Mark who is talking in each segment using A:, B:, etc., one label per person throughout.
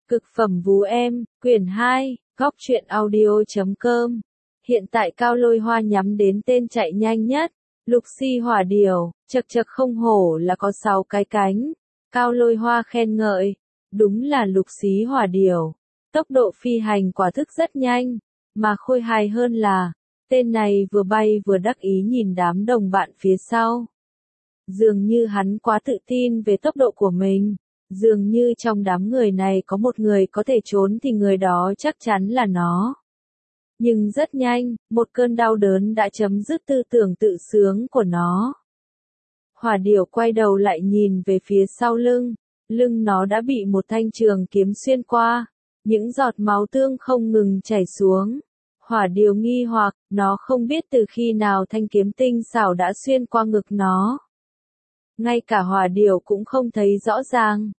A: Cực phẩm vú em, quyển 2, góc truyện audio.com. Hiện tại Cao Lôi Hoa nhắm đến tên chạy nhanh nhất, Lục Si Hỏa Điểu, chật chật không hổ là có 6 cái cánh. Cao Lôi Hoa khen ngợi, đúng là Lục Xí Hỏa Điểu. Tốc độ phi hành quả thức rất nhanh, mà khôi hài hơn là, tên này vừa bay vừa đắc ý nhìn đám đồng bạn phía sau. Dường như hắn quá tự tin về tốc độ của mình. Dường như trong đám người này có một người có thể trốn thì người đó chắc chắn là nó. Nhưng rất nhanh, một cơn đau đớn đã chấm dứt tư tưởng tự sướng của nó. Hỏa Điểu quay đầu lại nhìn về phía sau lưng, lưng nó đã bị một thanh trường kiếm xuyên qua, những giọt máu tương không ngừng chảy xuống. Hỏa Điểu nghi hoặc, nó không biết từ khi nào thanh kiếm tinh xảo đã xuyên qua ngực nó. Ngay cả Hỏa Điểu cũng không thấy rõ ràng.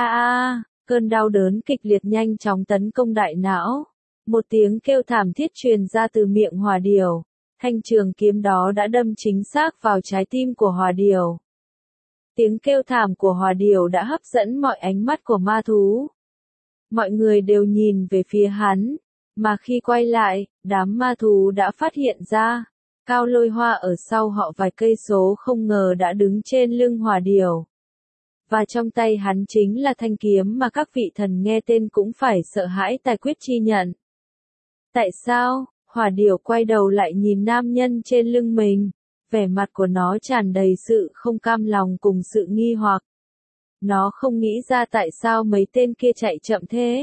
A: Cơn đau đớn kịch liệt nhanh chóng tấn công đại não. Một tiếng kêu thảm thiết truyền ra từ miệng Hỏa Điểu. Thanh trường kiếm đó đã đâm chính xác vào trái tim của Hỏa Điểu. Tiếng kêu thảm của Hỏa Điểu đã hấp dẫn mọi ánh mắt của ma thú. Mọi người đều nhìn về phía hắn, mà khi quay lại, đám ma thú đã phát hiện ra. Cao Lôi Hoa ở sau họ vài cây số không ngờ đã đứng trên lưng Hỏa Điểu. Và trong tay hắn chính là thanh kiếm mà các vị thần nghe tên cũng phải sợ hãi tài quyết chi nhận. Tại sao? Hỏa Điểu quay đầu lại nhìn nam nhân trên lưng mình, vẻ mặt của nó tràn đầy sự không cam lòng cùng sự nghi hoặc. Nó không nghĩ ra tại sao mấy tên kia chạy chậm thế.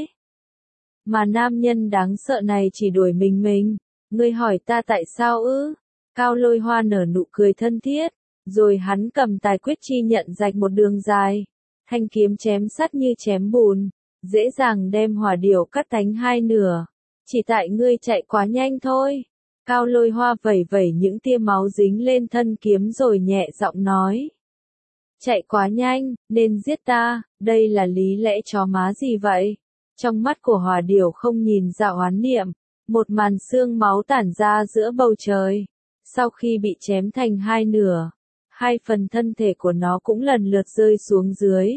A: Mà nam nhân đáng sợ này chỉ đuổi mình. Ngươi hỏi ta tại sao ư? Cao Lôi Hoa nở nụ cười thân thiết, rồi hắn cầm tài quyết chi nhận rạch một đường dài. Thanh kiếm chém sắt như chém bùn, dễ dàng đem Hỏa Điểu cắt thành hai nửa. Chỉ tại ngươi chạy quá nhanh thôi. Cao Lôi Hoa vẩy vẩy những tia máu dính lên thân kiếm rồi nhẹ giọng nói. Chạy quá nhanh, nên giết ta, đây là lý lẽ chó má gì vậy? Trong mắt của Hỏa Điểu không nhìn ra oán niệm, một màn xương máu tản ra giữa bầu trời. Sau khi bị chém thành hai nửa, hai phần thân thể của nó cũng lần lượt rơi xuống dưới.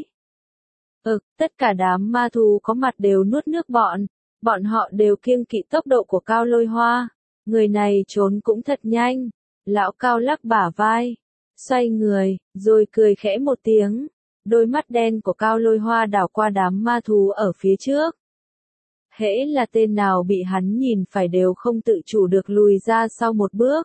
A: Tất cả đám ma thú có mặt đều nuốt nước bọn họ đều kiêng kỵ tốc độ của Cao Lôi Hoa. Người này trốn cũng thật nhanh. Lão Cao lắc bả vai, xoay người, rồi cười khẽ một tiếng. Đôi mắt đen của Cao Lôi Hoa đảo qua đám ma thú ở phía trước. Hễ là tên nào bị hắn nhìn phải đều không tự chủ được lùi ra sau một bước.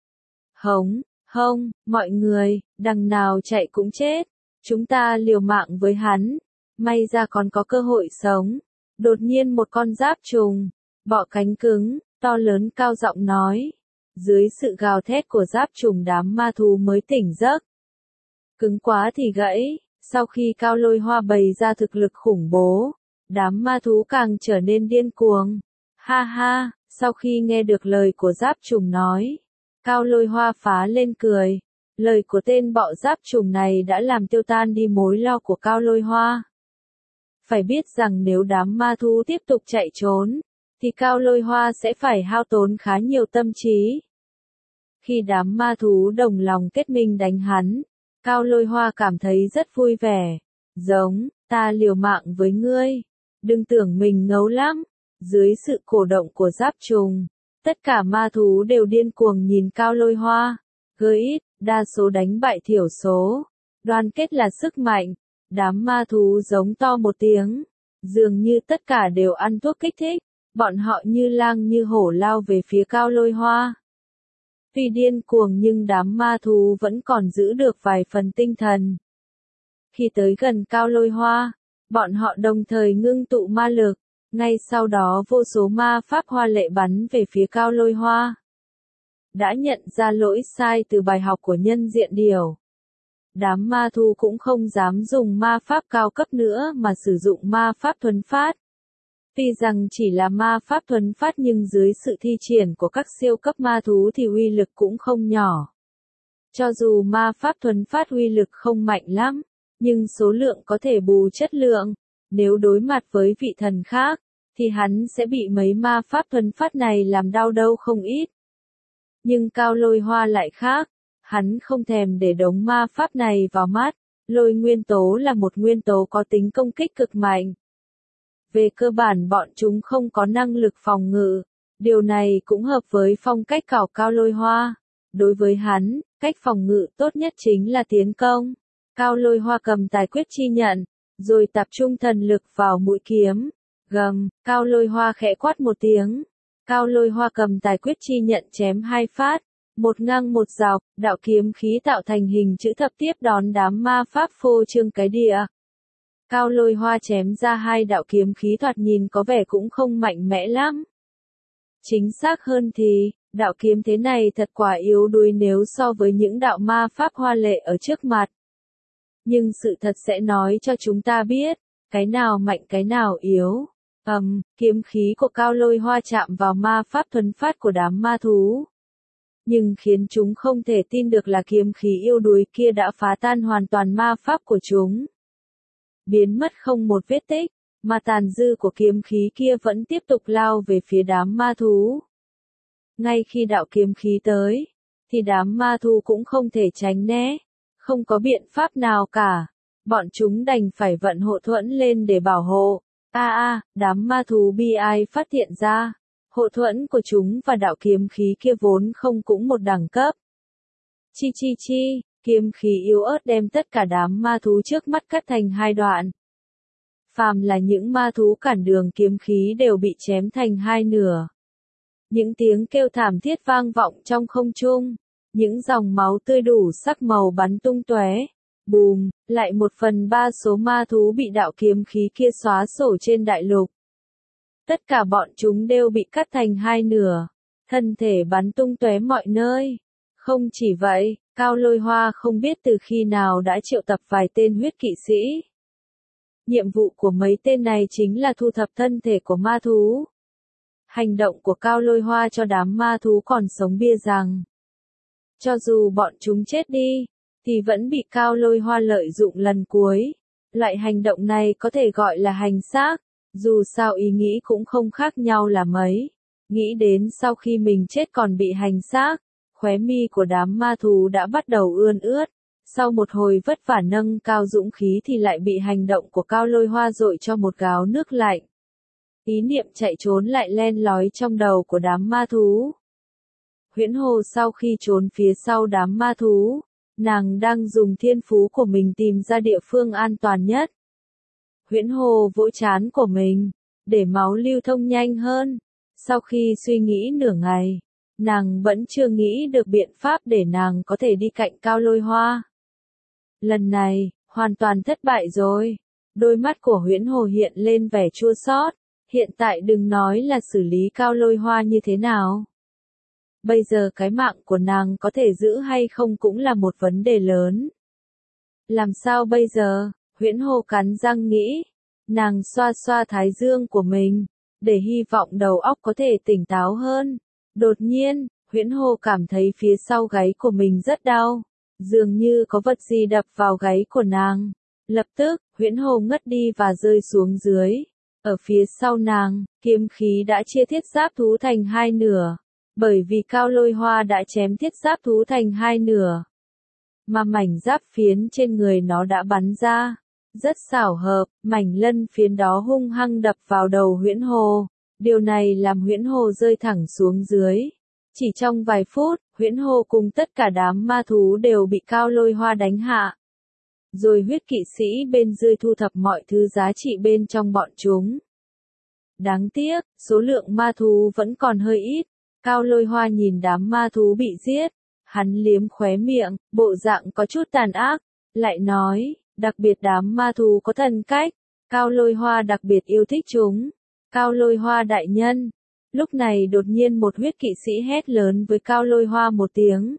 A: Hông, mọi người, đằng nào chạy cũng chết. Chúng ta liều mạng với hắn. May ra còn có cơ hội sống. Đột nhiên một con giáp trùng, bọ cánh cứng, to lớn cao giọng nói. Dưới sự gào thét của giáp trùng đám ma thú mới tỉnh giấc. Cứng quá thì gãy, sau khi Cao Lôi Hoa bày ra thực lực khủng bố, đám ma thú càng trở nên điên cuồng. Ha, sau khi nghe được lời của giáp trùng nói, Cao Lôi Hoa phá lên cười. Lời của tên bọ giáp trùng này đã làm tiêu tan đi mối lo của Cao Lôi Hoa. Phải biết rằng nếu đám ma thú tiếp tục chạy trốn, thì Cao Lôi Hoa sẽ phải hao tốn khá nhiều tâm trí. Khi đám ma thú đồng lòng kết minh đánh hắn, Cao Lôi Hoa cảm thấy rất vui vẻ. Ta liều mạng với ngươi. Đừng tưởng mình ngấu lắm. Dưới sự cổ động của giáp trùng, tất cả ma thú đều điên cuồng nhìn Cao Lôi Hoa. Ít, đa số đánh bại thiểu số. Đoàn kết là sức mạnh. Đám ma thú giống to một tiếng. Dường như tất cả đều ăn thuốc kích thích. Bọn họ như lang như hổ lao về phía Cao Lôi Hoa. Tuy điên cuồng nhưng đám ma thú vẫn còn giữ được vài phần tinh thần. Khi tới gần Cao Lôi Hoa, bọn họ đồng thời ngưng tụ ma lực. Ngay sau đó vô số ma pháp hoa lệ bắn về phía Cao Lôi Hoa. Đã nhận ra lỗi sai từ bài học của nhân diện điểu. Đám ma thú cũng không dám dùng ma pháp cao cấp nữa mà sử dụng ma pháp thuần phát. Tuy rằng chỉ là ma pháp thuần phát nhưng dưới sự thi triển của các siêu cấp ma thú thì uy lực cũng không nhỏ. Cho dù ma pháp thuần phát uy lực không mạnh lắm, nhưng số lượng có thể bù chất lượng. Nếu đối mặt với vị thần khác, thì hắn sẽ bị mấy ma pháp thuần phát này làm đau đâu không ít. Nhưng Cao Lôi Hoa lại khác. Hắn không thèm để đống ma pháp này vào mắt. Lôi nguyên tố là một nguyên tố có tính công kích cực mạnh. Về cơ bản bọn chúng không có năng lực phòng ngự. Điều này cũng hợp với phong cách của Cao Lôi Hoa. Đối với hắn, cách phòng ngự tốt nhất chính là tiến công. Cao Lôi Hoa cầm tài quyết chi nhận, rồi tập trung thần lực vào mũi kiếm. Gầm, Cao Lôi Hoa khẽ quát một tiếng. Cao Lôi Hoa cầm tài quyết chi nhận chém 2 phát, một ngang một dọc, đạo kiếm khí tạo thành hình chữ thập tiếp đón đám ma pháp phô trương cái địa. Cao Lôi Hoa chém ra 2 đạo kiếm khí thoạt nhìn có vẻ cũng không mạnh mẽ lắm. Chính xác hơn thì, đạo kiếm thế này thật quả yếu đuối nếu so với những đạo ma pháp hoa lệ ở trước mặt. Nhưng sự thật sẽ nói cho chúng ta biết, cái nào mạnh cái nào yếu. Kiếm khí của Cao Lôi Hoa chạm vào ma pháp thuần phát của đám ma thú. Nhưng khiến chúng không thể tin được là kiếm khí yếu đuối kia đã phá tan hoàn toàn ma pháp của chúng. Biến mất không một vết tích, mà tàn dư của kiếm khí kia vẫn tiếp tục lao về phía đám ma thú. Ngay khi đạo kiếm khí tới, thì đám ma thú cũng không thể tránh né, không có biện pháp nào cả. Bọn chúng đành phải vận hộ thuẫn lên để bảo hộ. Đám ma thú bi ai phát hiện ra, hộ thuẫn của chúng và đạo kiếm khí kia vốn không cũng một đẳng cấp. Chi, kiếm khí yếu ớt đem tất cả đám ma thú trước mắt cắt thành 2 đoạn. Phàm là những ma thú cản đường kiếm khí đều bị chém thành 2 nửa. Những tiếng kêu thảm thiết vang vọng trong không trung, những dòng máu tươi đủ sắc màu bắn tung tóe. Bùm, lại 1/3 số ma thú bị đạo kiếm khí kia xóa sổ trên đại lục. Tất cả bọn chúng đều bị cắt thành 2 nửa, thân thể bắn tung tóe mọi nơi. Không chỉ vậy, Cao Lôi Hoa không biết từ khi nào đã triệu tập vài tên huyết kỵ sĩ. Nhiệm vụ của mấy tên này chính là thu thập thân thể của ma thú. Hành động của Cao Lôi Hoa cho đám ma thú còn sống bia rằng, cho dù bọn chúng chết đi, thì vẫn bị Cao Lôi Hoa lợi dụng lần cuối. Loại hành động này có thể gọi là hành xác, dù sao ý nghĩ cũng không khác nhau là mấy. Nghĩ đến sau khi mình chết còn bị hành xác, khóe mi của đám ma thú đã bắt đầu ươn ướt. Sau một hồi vất vả nâng cao dũng khí thì lại bị hành động của Cao Lôi Hoa dội cho một gáo nước lạnh. Ý niệm chạy trốn lại len lói trong đầu của đám ma thú. Huyễn Hồ sau khi trốn phía sau đám ma thú, nàng đang dùng thiên phú của mình tìm ra địa phương an toàn nhất. Huyễn Hồ vỗ trán của mình, để máu lưu thông nhanh hơn. Sau khi suy nghĩ nửa ngày, nàng vẫn chưa nghĩ được biện pháp để nàng có thể đi cạnh Cao Lôi Hoa. Lần này, hoàn toàn thất bại rồi. Đôi mắt của Huyễn Hồ hiện lên vẻ chua xót. Hiện tại đừng nói là xử lý Cao Lôi Hoa như thế nào. Bây giờ cái mạng của nàng có thể giữ hay không cũng là một vấn đề lớn. Làm sao bây giờ? Huyễn Hồ cắn răng nghĩ. Nàng xoa xoa thái dương của mình, để hy vọng đầu óc có thể tỉnh táo hơn. Đột nhiên, Huyễn Hồ cảm thấy phía sau gáy của mình rất đau. Dường như có vật gì đập vào gáy của nàng. Lập tức, Huyễn Hồ ngất đi và rơi xuống dưới. Ở phía sau nàng, kiếm khí đã chia thiết giáp thú thành 2 nửa. Bởi vì Cao Lôi Hoa đã chém thiết giáp thú thành 2 nửa. Mà mảnh giáp phiến trên người nó đã bắn ra. Rất xảo hợp, mảnh lân phiến đó hung hăng đập vào đầu Huyễn Hồ. Điều này làm Huyễn Hồ rơi thẳng xuống dưới. Chỉ trong vài phút, Huyễn Hồ cùng tất cả đám ma thú đều bị Cao Lôi Hoa đánh hạ. Rồi huyết kỵ sĩ bên dưới thu thập mọi thứ giá trị bên trong bọn chúng. Đáng tiếc, số lượng ma thú vẫn còn hơi ít. Cao Lôi Hoa nhìn đám ma thú bị giết. Hắn liếm khóe miệng, bộ dạng có chút tàn ác. Lại nói, đặc biệt đám ma thú có thần cách. Cao Lôi Hoa đặc biệt yêu thích chúng. Cao Lôi Hoa đại nhân. Lúc này đột nhiên một huyết kỵ sĩ hét lớn với Cao Lôi Hoa một tiếng.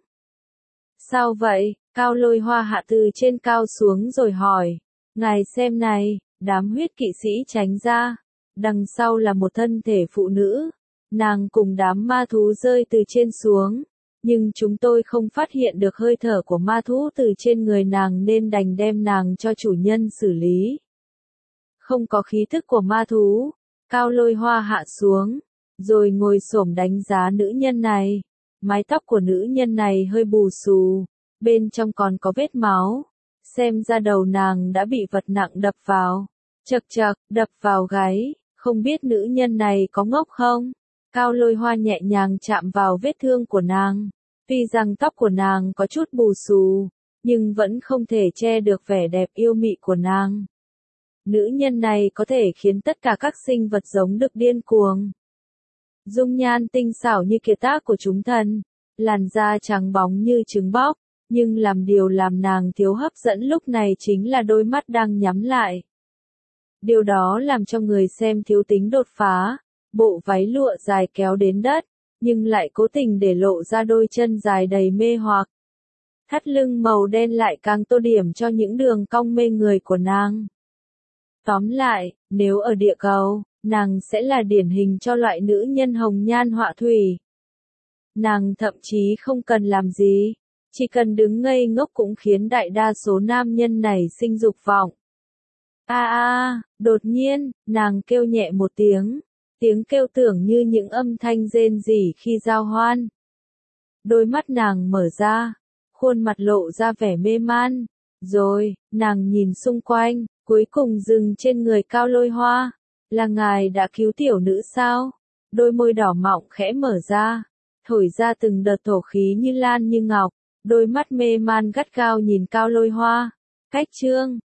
A: Sao vậy? Cao Lôi Hoa hạ từ trên cao xuống rồi hỏi. Ngài xem này, đám huyết kỵ sĩ tránh ra. Đằng sau là một thân thể phụ nữ. Nàng cùng đám ma thú rơi từ trên xuống. Nhưng chúng tôi không phát hiện được hơi thở của ma thú từ trên người nàng nên đành đem nàng cho chủ nhân xử lý. Không có khí thức của ma thú. Cao Lôi Hoa hạ xuống, rồi ngồi xổm đánh giá nữ nhân này. Mái tóc của nữ nhân này hơi bù xù, bên trong còn có vết máu. Xem ra đầu nàng đã bị vật nặng đập vào. Chậc chậc, đập vào gáy. Không biết nữ nhân này có ngốc không? Cao Lôi Hoa nhẹ nhàng chạm vào vết thương của nàng. Tuy rằng tóc của nàng có chút bù xù, nhưng vẫn không thể che được vẻ đẹp yêu mị của nàng. Nữ nhân này có thể khiến tất cả các sinh vật giống được điên cuồng. Dung nhan tinh xảo như kiệt tác của chúng thần, làn da trắng bóng như trứng bóc, nhưng làm điều làm nàng thiếu hấp dẫn lúc này chính là đôi mắt đang nhắm lại. Điều đó làm cho người xem thiếu tính đột phá, bộ váy lụa dài kéo đến đất, nhưng lại cố tình để lộ ra đôi chân dài đầy mê hoặc. Thắt lưng màu đen lại càng tô điểm cho những đường cong mê người của nàng. Tóm lại, nếu ở địa cầu, nàng sẽ là điển hình cho loại nữ nhân hồng nhan họa thủy. Nàng thậm chí không cần làm gì, chỉ cần đứng ngây ngốc cũng khiến đại đa số nam nhân nảy sinh dục vọng. Đột nhiên, nàng kêu nhẹ một tiếng kêu tưởng như những âm thanh rên rỉ khi giao hoan. Đôi mắt nàng mở ra, khuôn mặt lộ ra vẻ mê man, rồi, nàng nhìn xung quanh, cuối cùng dừng trên người Cao Lôi Hoa. Là ngài đã cứu tiểu nữ sao? Đôi môi đỏ mọng khẽ mở ra, thổi ra từng đợt thổ khí như lan như ngọc, đôi mắt mê man gắt gao nhìn Cao Lôi Hoa. Cách chương